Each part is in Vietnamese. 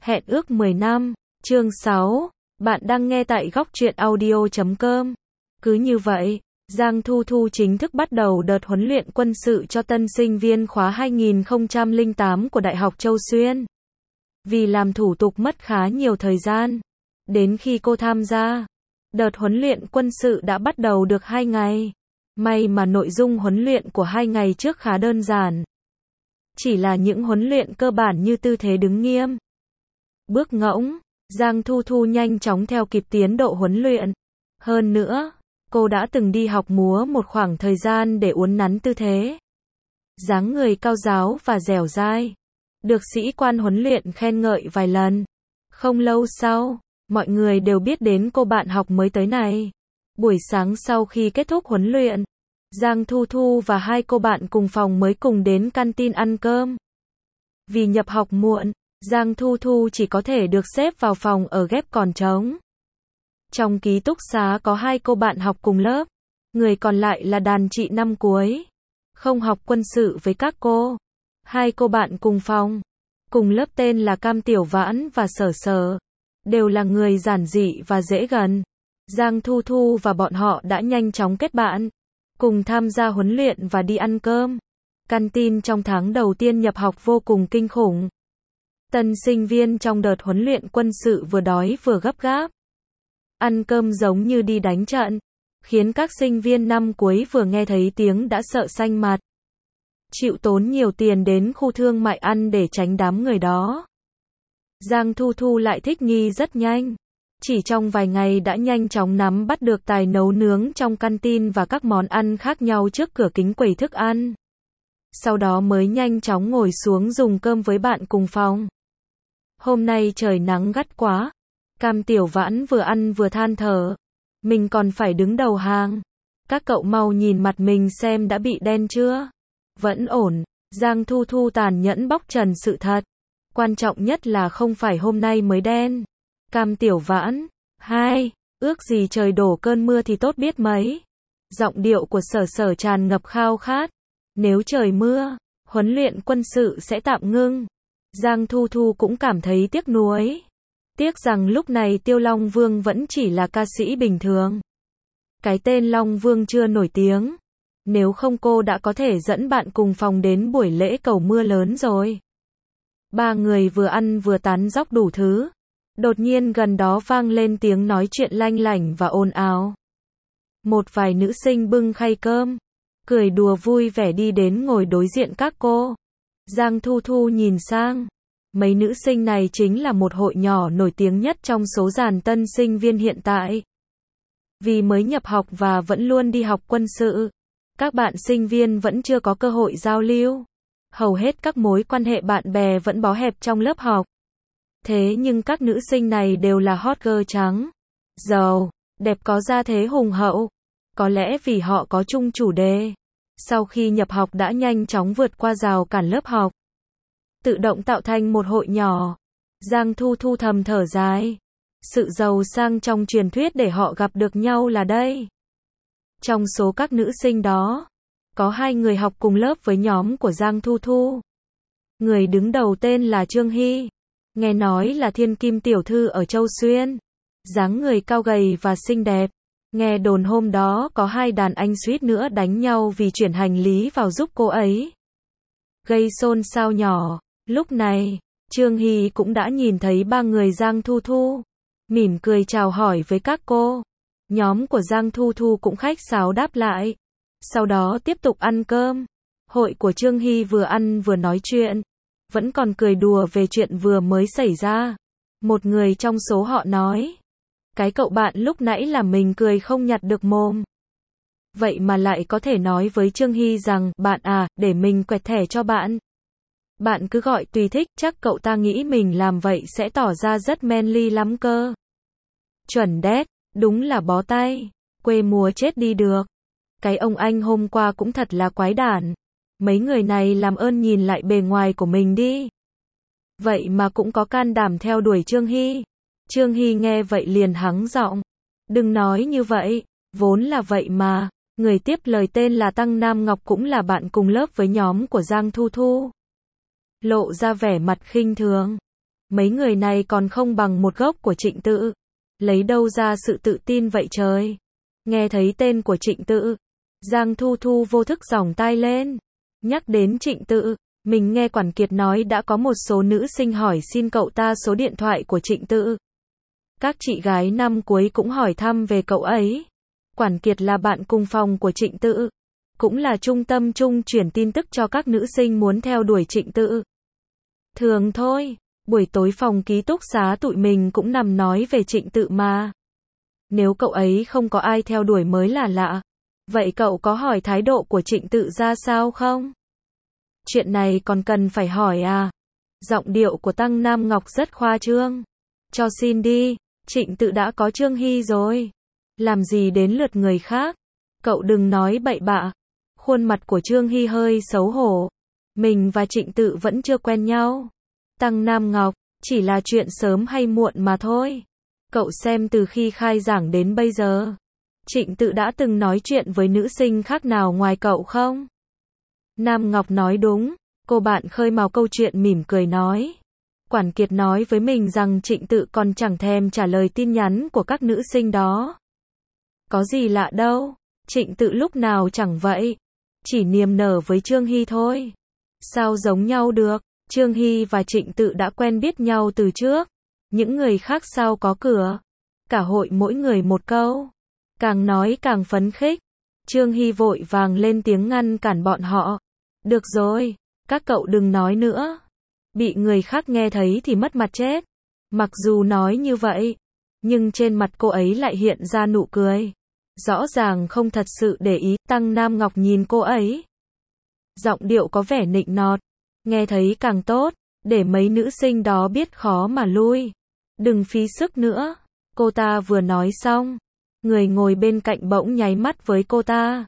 Hẹn ước 10 năm, chương 6, bạn đang nghe tại góc truyện audio.com. Cứ như vậy, Giang Thu Thu chính thức bắt đầu đợt huấn luyện quân sự cho tân sinh viên khóa 2008 của Đại học Châu Xuyên. Vì làm thủ tục mất khá nhiều thời gian, đến khi cô tham gia, đợt huấn luyện quân sự đã bắt đầu được 2 ngày. May mà nội dung huấn luyện của 2 ngày trước khá đơn giản. Chỉ là những huấn luyện cơ bản như tư thế đứng nghiêm, bước ngỗng. Giang Thu Thu nhanh chóng theo kịp tiến độ huấn luyện. Hơn nữa, cô đã từng đi học múa một khoảng thời gian để uốn nắn tư thế. Dáng người cao ráo và dẻo dai, được sĩ quan huấn luyện khen ngợi vài lần. Không lâu sau, mọi người đều biết đến cô bạn học mới tới này. Buổi sáng sau khi kết thúc huấn luyện, Giang Thu Thu và 2 cô bạn cùng phòng mới cùng đến canteen ăn cơm. Vì nhập học muộn, Giang Thu Thu chỉ có thể được xếp vào phòng ở ghép còn trống. Trong ký túc xá có 2 cô bạn học cùng lớp, người còn lại là đàn chị năm cuối, không học quân sự với các cô. 2 cô bạn cùng phòng, cùng lớp tên là Cam Tiểu Vãn và Sở Sở, đều là người giản dị và dễ gần. Giang Thu Thu và bọn họ đã nhanh chóng kết bạn, cùng tham gia huấn luyện và đi ăn cơm. Canteen trong tháng đầu tiên nhập học vô cùng kinh khủng. Tân sinh viên trong đợt huấn luyện quân sự vừa đói vừa gấp gáp. Ăn cơm giống như đi đánh trận, khiến các sinh viên năm cuối vừa nghe thấy tiếng đã sợ xanh mặt. Chịu tốn nhiều tiền đến khu thương mại ăn để tránh đám người đó. Giang Thu Thu lại thích nghi rất nhanh. Chỉ trong vài ngày đã nhanh chóng nắm bắt được tài nấu nướng trong canteen và các món ăn khác nhau trước cửa kính quầy thức ăn. Sau đó mới nhanh chóng ngồi xuống dùng cơm với bạn cùng phòng. Hôm nay trời nắng gắt quá. Cam Tiểu Vãn vừa ăn vừa than thở. Mình còn phải đứng đầu hàng. Các cậu mau nhìn mặt mình xem đã bị đen chưa? Vẫn ổn. Giang Thu Thu tàn nhẫn bóc trần sự thật. Quan trọng nhất là không phải hôm nay mới đen. Cam Tiểu Vãn, 2, ước gì trời đổ cơn mưa thì tốt biết mấy. Giọng điệu của Sở Sở tràn ngập khao khát. Nếu trời mưa, huấn luyện quân sự sẽ tạm ngưng. Giang Thu Thu cũng cảm thấy tiếc nuối. Tiếc rằng lúc này Tiêu Long Vương vẫn chỉ là ca sĩ bình thường. Cái tên Long Vương chưa nổi tiếng. Nếu không cô đã có thể dẫn bạn cùng phòng đến buổi lễ cầu mưa lớn rồi. 3 người vừa ăn vừa tán dóc đủ thứ. Đột nhiên gần đó vang lên tiếng nói chuyện lanh lảnh và ồn ào. Một vài nữ sinh bưng khay cơm, cười đùa vui vẻ đi đến ngồi đối diện các cô. Giang Thu Thu nhìn sang. Mấy nữ sinh này chính là một hội nhỏ nổi tiếng nhất trong số dàn tân sinh viên hiện tại. Vì mới nhập học và vẫn luôn đi học quân sự, các bạn sinh viên vẫn chưa có cơ hội giao lưu. Hầu hết các mối quan hệ bạn bè vẫn bó hẹp trong lớp học. Thế nhưng các nữ sinh này đều là hot girl trắng, giàu, đẹp có gia thế hùng hậu. Có lẽ vì họ có chung chủ đề. Sau khi nhập học đã nhanh chóng vượt qua rào cản lớp học, tự động tạo thành một hội nhỏ. Giang Thu Thu thầm thở dài. Sự giàu sang trong truyền thuyết để họ gặp được nhau là đây. Trong số các nữ sinh đó, có 2 người học cùng lớp với nhóm của Giang Thu Thu. Người đứng đầu tên là Trương Hy. Nghe nói là thiên kim tiểu thư ở Châu Xuyên. Dáng người cao gầy và xinh đẹp. Nghe đồn hôm đó có 2 đàn anh suýt nữa đánh nhau vì chuyển hành lý vào giúp cô ấy. Gây xôn xao nhỏ. Lúc này, Trương Hy cũng đã nhìn thấy 3 người Giang Thu Thu. Mỉm cười chào hỏi với các cô. Nhóm của Giang Thu Thu cũng khách sáo đáp lại. Sau đó tiếp tục ăn cơm. Hội của Trương Hy vừa ăn vừa nói chuyện. Vẫn còn cười đùa về chuyện vừa mới xảy ra. Một người trong số họ nói. Cái cậu bạn lúc nãy làm mình cười không nhặt được mồm. Vậy mà lại có thể nói với Trương Hy rằng, bạn à, để mình quẹt thẻ cho bạn. Bạn cứ gọi tùy thích, chắc cậu ta nghĩ mình làm vậy sẽ tỏ ra rất manly lắm cơ. Chuẩn đét, đúng là bó tay. Quê mùa chết đi được. Cái ông anh hôm qua cũng thật là quái đản. Mấy người này làm ơn nhìn lại bề ngoài của mình đi. Vậy mà cũng có can đảm theo đuổi Trương Hy. Trương Hy nghe vậy liền hắng giọng. Đừng nói như vậy, vốn là vậy mà. Người tiếp lời tên là Tăng Nam Ngọc cũng là bạn cùng lớp với nhóm của Giang Thu Thu. Lộ ra vẻ mặt khinh thường. Mấy người này còn không bằng một gốc của Trịnh Tự. Lấy đâu ra sự tự tin vậy trời? Nghe thấy tên của Trịnh Tự, Giang Thu Thu vô thức giỏng tai lên. Nhắc đến Trịnh Tự, mình nghe Quản Kiệt nói đã có một số nữ sinh hỏi xin cậu ta số điện thoại của Trịnh Tự. Các chị gái năm cuối cũng hỏi thăm về cậu ấy. Quản Kiệt là bạn cùng phòng của Trịnh Tự, cũng là trung tâm trung chuyển tin tức cho các nữ sinh muốn theo đuổi Trịnh Tự. Thường thôi, buổi tối phòng ký túc xá tụi mình cũng nằm nói về Trịnh Tự mà. Nếu cậu ấy không có ai theo đuổi mới là lạ. Vậy cậu có hỏi thái độ của Trịnh Tự ra sao không? Chuyện này còn cần phải hỏi à? Giọng điệu của Tăng Nam Ngọc rất khoa trương. Cho xin đi, Trịnh Tự đã có Trương Hy rồi. Làm gì đến lượt người khác? Cậu đừng nói bậy bạ. Khuôn mặt của Trương Hy hơi xấu hổ. Mình và Trịnh Tự vẫn chưa quen nhau. Tăng Nam Ngọc, chỉ là chuyện sớm hay muộn mà thôi. Cậu xem từ khi khai giảng đến bây giờ, Trịnh Tự đã từng nói chuyện với nữ sinh khác nào ngoài cậu không? Nam Ngọc nói đúng, cô bạn khơi mào câu chuyện mỉm cười nói. Quản Kiệt nói với mình rằng Trịnh Tự còn chẳng thèm trả lời tin nhắn của các nữ sinh đó. Có gì lạ đâu, Trịnh Tự lúc nào chẳng vậy. Chỉ niềm nở với Trương Hy thôi. Sao giống nhau được, Trương Hy và Trịnh Tự đã quen biết nhau từ trước. Những người khác sao có cửa. Cả hội mỗi người một câu. Càng nói càng phấn khích. Trương Hy vội vàng lên tiếng ngăn cản bọn họ. Được rồi, các cậu đừng nói nữa. Bị người khác nghe thấy thì mất mặt chết. Mặc dù nói như vậy, nhưng trên mặt cô ấy lại hiện ra nụ cười. Rõ ràng không thật sự để ý. Tăng Nam Ngọc nhìn cô ấy. Giọng điệu có vẻ nịnh nọt. Nghe thấy càng tốt, để mấy nữ sinh đó biết khó mà lui. Đừng phí sức nữa. Cô ta vừa nói xong, người ngồi bên cạnh bỗng nháy mắt với cô ta.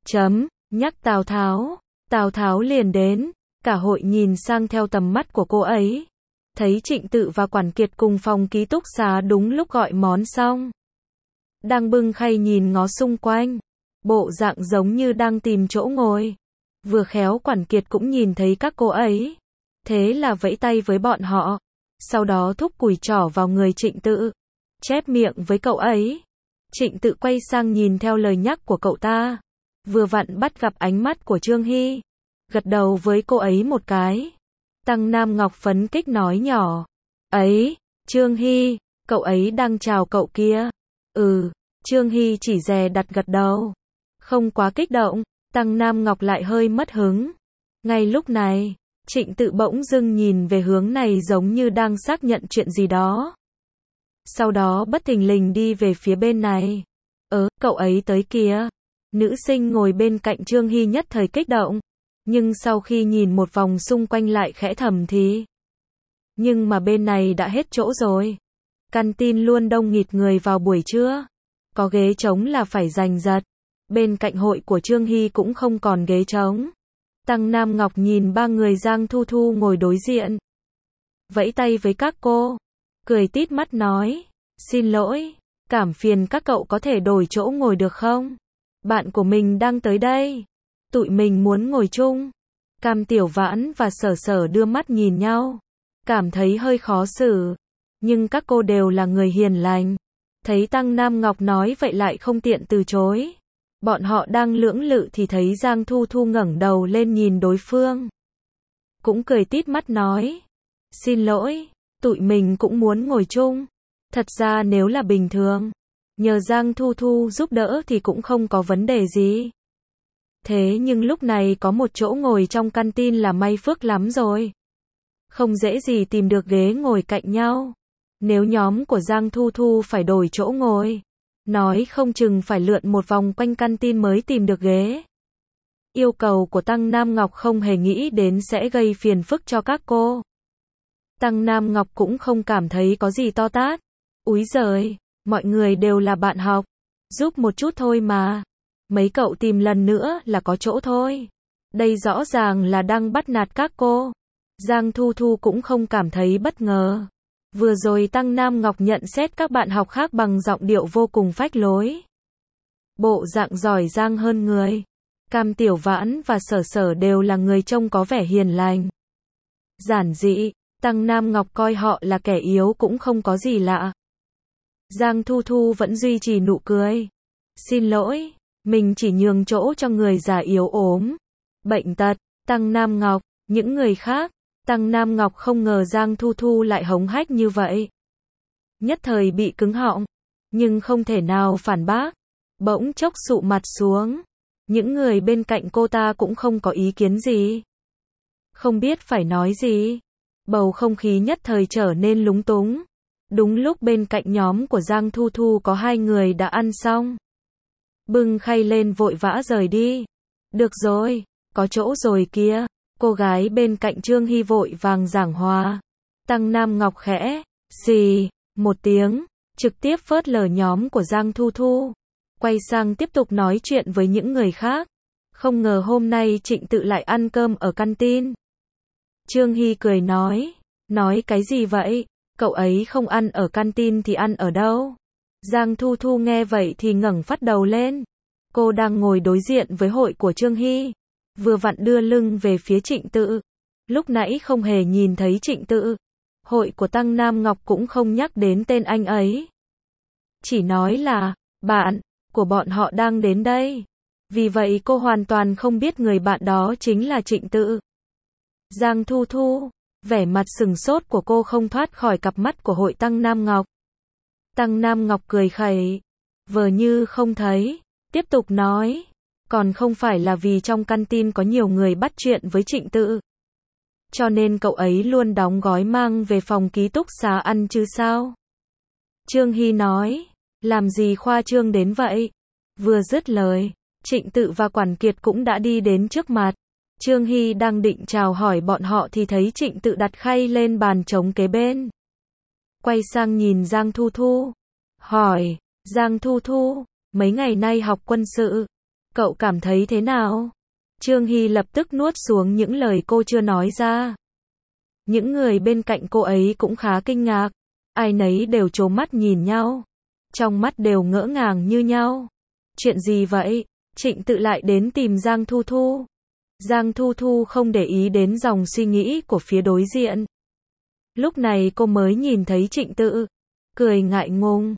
Nhắc Tào Tháo. Tào Tháo liền đến. Cả hội nhìn sang theo tầm mắt của cô ấy. Thấy Trịnh Tự và Quản Kiệt cùng phòng ký túc xá đúng lúc gọi món xong. Đang bưng khay nhìn ngó xung quanh. Bộ dạng giống như đang tìm chỗ ngồi. Vừa khéo Quản Kiệt cũng nhìn thấy các cô ấy. Thế là vẫy tay với bọn họ. Sau đó thúc cùi trỏ vào người Trịnh Tự. Chép miệng với cậu ấy. Trịnh Tự quay sang nhìn theo lời nhắc của cậu ta. Vừa vặn bắt gặp ánh mắt của Trương Hy. Gật đầu với cô ấy một cái. Tăng Nam Ngọc phấn kích nói nhỏ. Ấy, Trương Hy, cậu ấy đang chào cậu kia. Trương Hy chỉ dè đặt gật đầu. Không quá kích động, Tăng Nam Ngọc lại hơi mất hứng. Ngay lúc này, Trịnh Tự bỗng dưng nhìn về hướng này giống như đang xác nhận chuyện gì đó. Sau đó bất thình lình đi về phía bên này. Cậu ấy tới kìa. Nữ sinh ngồi bên cạnh Trương Hy nhất thời kích động. Nhưng sau khi nhìn một vòng xung quanh lại khẽ thầm thì. Nhưng mà bên này đã hết chỗ rồi. Canteen luôn đông nghịt người vào buổi trưa. Có ghế trống là phải giành giật. Bên cạnh hội của Trương Hy cũng không còn ghế trống. Tăng Nam Ngọc nhìn ba người Giang Thu Thu ngồi đối diện. Vẫy tay với các cô. Cười tít mắt nói. Xin lỗi, cảm phiền các cậu có thể đổi chỗ ngồi được không? Bạn của mình đang tới đây. Tụi mình muốn ngồi chung. Cam Tiểu Vãn và Sở Sở đưa mắt nhìn nhau. Cảm thấy hơi khó xử. Nhưng các cô đều là người hiền lành. Thấy Tăng Nam Ngọc nói vậy lại không tiện từ chối. Bọn họ đang lưỡng lự thì thấy Giang Thu Thu ngẩng đầu lên nhìn đối phương. Cũng cười tít mắt nói. Xin lỗi, tụi mình cũng muốn ngồi chung. Thật ra nếu là bình thường, nhờ Giang Thu Thu giúp đỡ thì cũng không có vấn đề gì. Thế nhưng lúc này có một chỗ ngồi trong canteen là may phước lắm rồi. Không dễ gì tìm được ghế ngồi cạnh nhau. Nếu nhóm của Giang Thu Thu phải đổi chỗ ngồi, nói không chừng phải lượn một vòng quanh canteen mới tìm được ghế. Yêu cầu của Tăng Nam Ngọc không hề nghĩ đến sẽ gây phiền phức cho các cô. Tăng Nam Ngọc cũng không cảm thấy có gì to tát. Úi giời, mọi người đều là bạn học. Giúp một chút thôi mà. Mấy cậu tìm lần nữa là có chỗ thôi. Đây rõ ràng là đang bắt nạt các cô. Giang Thu Thu cũng không cảm thấy bất ngờ. Vừa rồi Tăng Nam Ngọc nhận xét các bạn học khác bằng giọng điệu vô cùng phách lối. Bộ dạng giỏi giang hơn người. Cam Tiểu Vãn và Sở Sở đều là người trông có vẻ hiền lành. Giản dị, Tăng Nam Ngọc coi họ là kẻ yếu cũng không có gì lạ. Giang Thu Thu vẫn duy trì nụ cười. Xin lỗi, mình chỉ nhường chỗ cho người già yếu ốm, bệnh tật. Tăng Nam Ngọc, những người khác. Tăng Nam Ngọc không ngờ Giang Thu Thu lại hống hách như vậy. Nhất thời bị cứng họng, nhưng không thể nào phản bác. Bỗng chốc sụ mặt xuống. Những người bên cạnh cô ta cũng không có ý kiến gì. Không biết phải nói gì. Bầu không khí nhất thời trở nên lúng túng. Đúng lúc bên cạnh nhóm của Giang Thu Thu có 2 người đã ăn xong. Bưng khay lên vội vã rời đi. Được rồi, có chỗ rồi kia. Cô gái bên cạnh Trương Hy vội vàng giảng hòa. Tăng Nam Ngọc khẽ, xì, một tiếng, trực tiếp phớt lờ nhóm của Giang Thu Thu. Quay sang tiếp tục nói chuyện với những người khác. Không ngờ hôm nay Trịnh Tự lại ăn cơm ở canteen. Trương Hy cười nói cái gì vậy? Cậu ấy không ăn ở canteen thì ăn ở đâu? Giang Thu Thu nghe vậy thì ngẩng phát đầu lên. Cô đang ngồi đối diện với hội của Trương Hy. Vừa vặn đưa lưng về phía Trịnh Tự. Lúc nãy không hề nhìn thấy Trịnh Tự. Hội của Tăng Nam Ngọc cũng không nhắc đến tên anh ấy. Chỉ nói là, bạn của bọn họ đang đến đây. Vì vậy cô hoàn toàn không biết người bạn đó chính là Trịnh Tự. Giang Thu Thu, vẻ mặt sừng sốt của cô không thoát khỏi cặp mắt của hội Tăng Nam Ngọc. Tăng Nam Ngọc cười khẩy, vờ như không thấy, tiếp tục nói, còn không phải là vì trong canteen có nhiều người bắt chuyện với Trịnh Tự. Cho nên cậu ấy luôn đóng gói mang về phòng ký túc xá ăn chứ sao? Trương Hy nói, làm gì khoa trương đến vậy? Vừa dứt lời, Trịnh Tự và Quản Kiệt cũng đã đi đến trước mặt. Trương Hy đang định chào hỏi bọn họ thì thấy Trịnh Tự đặt khay lên bàn trống kế bên. Quay sang nhìn Giang Thu Thu. Hỏi, Giang Thu Thu, mấy ngày nay học quân sự, cậu cảm thấy thế nào? Trương Hy lập tức nuốt xuống những lời cô chưa nói ra. Những người bên cạnh cô ấy cũng khá kinh ngạc. Ai nấy đều trố mắt nhìn nhau. Trong mắt đều ngỡ ngàng như nhau. Chuyện gì vậy? Trịnh Tự lại đến tìm Giang Thu Thu. Giang Thu Thu không để ý đến dòng suy nghĩ của phía đối diện. Lúc này cô mới nhìn thấy Trịnh Tự. Cười ngại ngùng.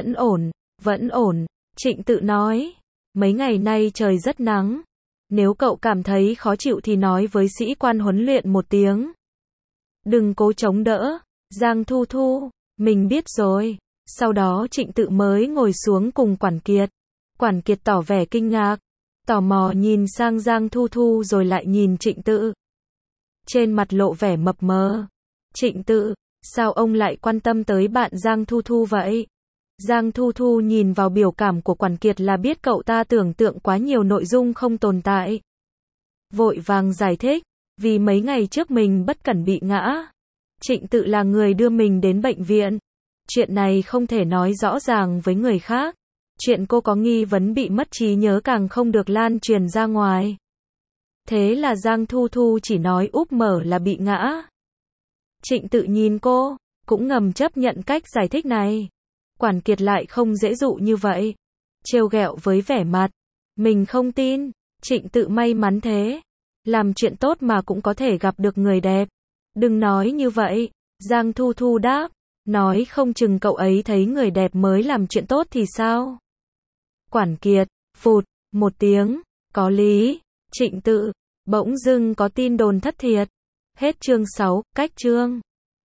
Vẫn ổn. Trịnh Tự nói. Mấy ngày nay trời rất nắng. Nếu cậu cảm thấy khó chịu thì nói với sĩ quan huấn luyện một tiếng. Đừng cố chống đỡ. Giang Thu Thu. Mình biết rồi. Sau đó Trịnh Tự mới ngồi xuống cùng Quản Kiệt. Quản Kiệt tỏ vẻ kinh ngạc. Tò mò nhìn sang Giang Thu Thu rồi lại nhìn Trịnh Tự. Trên mặt lộ vẻ mập mờ. Trịnh Tự, sao ông lại quan tâm tới bạn Giang Thu Thu vậy? Giang Thu Thu nhìn vào biểu cảm của Quản Kiệt là biết cậu ta tưởng tượng quá nhiều nội dung không tồn tại. Vội vàng giải thích, vì mấy ngày trước mình bất cẩn bị ngã. Trịnh Tự là người đưa mình đến bệnh viện. Chuyện này không thể nói rõ ràng với người khác. Chuyện cô có nghi vấn bị mất trí nhớ càng không được lan truyền ra ngoài. Thế là Giang Thu Thu chỉ nói úp mở là bị ngã. Trịnh Tự nhìn cô, cũng ngầm chấp nhận cách giải thích này. Quản Kiệt lại không dễ dụ như vậy. Trêu ghẹo với vẻ mặt. Mình không tin. Trịnh Tự may mắn thế. Làm chuyện tốt mà cũng có thể gặp được người đẹp. Đừng nói như vậy. Giang Thu Thu đáp. Nói không chừng cậu ấy thấy người đẹp mới làm chuyện tốt thì sao? Quản Kiệt, phụt, một tiếng. Có lý. Trịnh Tự, bỗng dưng có tin đồn thất thiệt. Hết chương 6, cách chương.